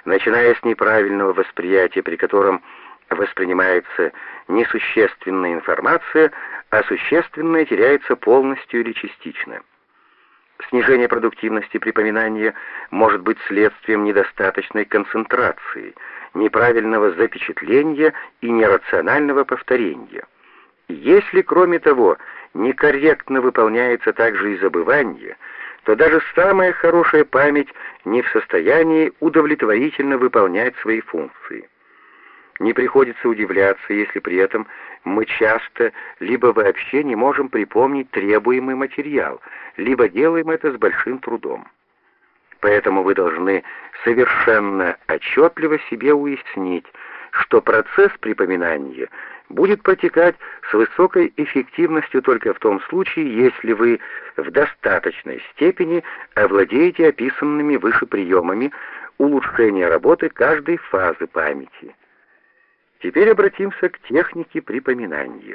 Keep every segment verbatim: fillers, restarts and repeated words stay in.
начиная с неправильного восприятия, при котором воспринимается несущественная информация, а существенная теряется полностью или частично. Снижение продуктивности припоминания может быть следствием недостаточной концентрации, неправильного запечатления и нерационального повторения. Если, кроме того, некорректно выполняется также и забывание, то даже самая хорошая память не в состоянии удовлетворительно выполнять свои функции. Не приходится удивляться, если при этом мы часто либо вообще не можем припомнить требуемый материал, либо делаем это с большим трудом. Поэтому вы должны совершенно отчетливо себе уяснить, что процесс припоминания будет протекать с высокой эффективностью только в том случае, если вы в достаточной степени овладеете описанными выше приемами улучшения работы каждой фазы памяти. Теперь обратимся к технике припоминания.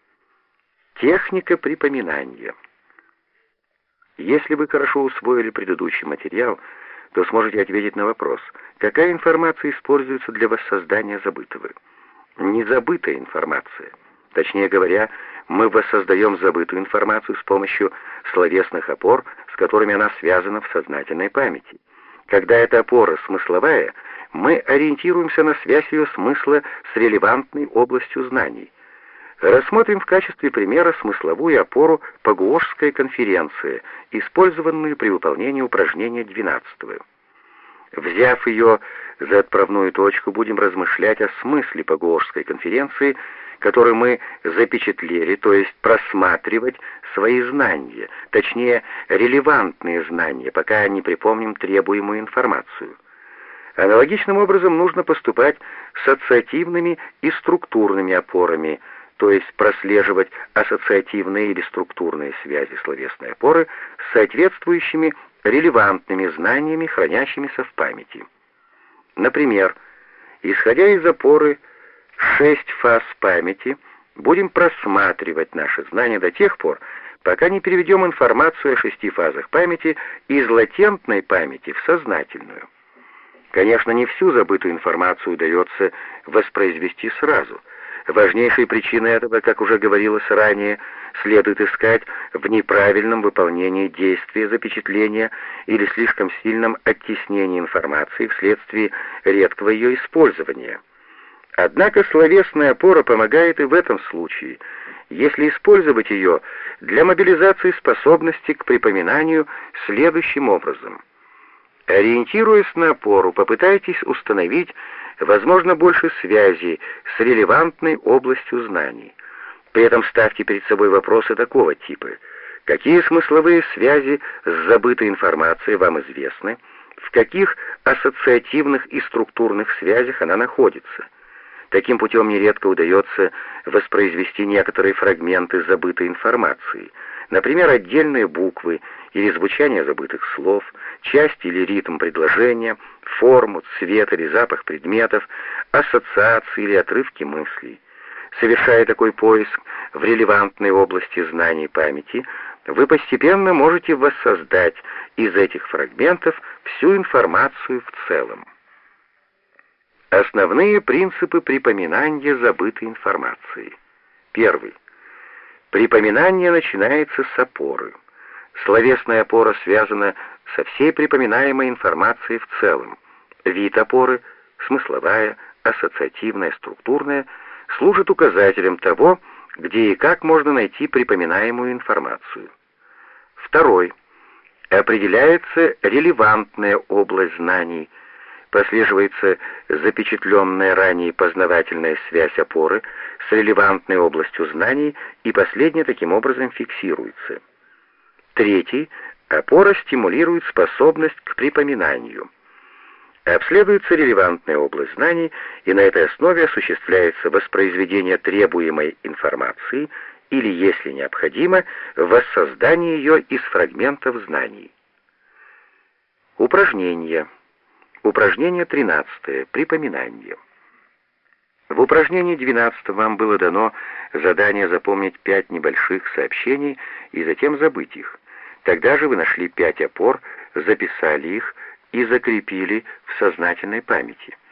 Техника припоминания. Если вы хорошо усвоили предыдущий материал, то сможете ответить на вопрос, какая информация используется для воссоздания забытого. Незабытая информация. Точнее говоря, мы воссоздаем забытую информацию с помощью словесных опор, с которыми она связана в сознательной памяти. Когда эта опора смысловая, мы ориентируемся на связь ее смысла с релевантной областью знаний. Рассмотрим в качестве примера смысловую опору Пагуошской конференции, использованную при выполнении упражнения двенадцатого. Взяв ее за отправную точку, будем размышлять о смысле Пагуошской конференции, который мы запечатлели, то есть просматривать свои знания, точнее, релевантные знания, пока не припомним требуемую информацию. Аналогичным образом нужно поступать с ассоциативными и структурными опорами, то есть прослеживать ассоциативные или структурные связи словесной опоры с соответствующими релевантными знаниями, хранящимися в памяти. Например, исходя из опоры шесть фаз памяти, будем просматривать наши знания до тех пор, пока не переведем информацию о шести фазах памяти из латентной памяти в сознательную. Конечно, не всю забытую информацию удается воспроизвести сразу. Важнейшей причиной этого, как уже говорилось ранее, следует искать в неправильном выполнении действия запечатления или слишком сильном оттеснении информации вследствие редкого ее использования. Однако словесная опора помогает и в этом случае, если использовать ее для мобилизации способности к припоминанию следующим образом. Ориентируясь на опору, попытайтесь установить, возможно, больше связей с релевантной областью знаний. При этом ставьте перед собой вопросы такого типа. Какие смысловые связи с забытой информацией вам известны? В каких ассоциативных и структурных связях она находится? Таким путем нередко удается воспроизвести некоторые фрагменты забытой информации, например, отдельные буквы или звучание забытых слов, часть или ритм предложения, форму, цвет или запах предметов, ассоциации или отрывки мыслей. Совершая такой поиск в релевантной области знаний памяти, вы постепенно можете воссоздать из этих фрагментов всю информацию в целом. Основные принципы припоминания забытой информации. Первый. Припоминание начинается с опоры. Словесная опора связана со всей припоминаемой информацией в целом. Вид опоры, смысловая, ассоциативная, структурная, служит указателем того, где и как можно найти припоминаемую информацию. Второй. Определяется релевантная область знаний. Прослеживается запечатленная ранее познавательная связь опоры с релевантной областью знаний, и последняя таким образом фиксируется. Третий. Опора стимулирует способность к припоминанию. Обследуется релевантная область знаний, и на этой основе осуществляется воспроизведение требуемой информации или, если необходимо, воссоздание ее из фрагментов знаний. Упражнение. Упражнение тринадцатое. Припоминание. В упражнении двенадцатом вам было дано задание запомнить пять небольших сообщений и затем забыть их. Тогда же вы нашли пять опор, записали их, и закрепили в сознательной памяти.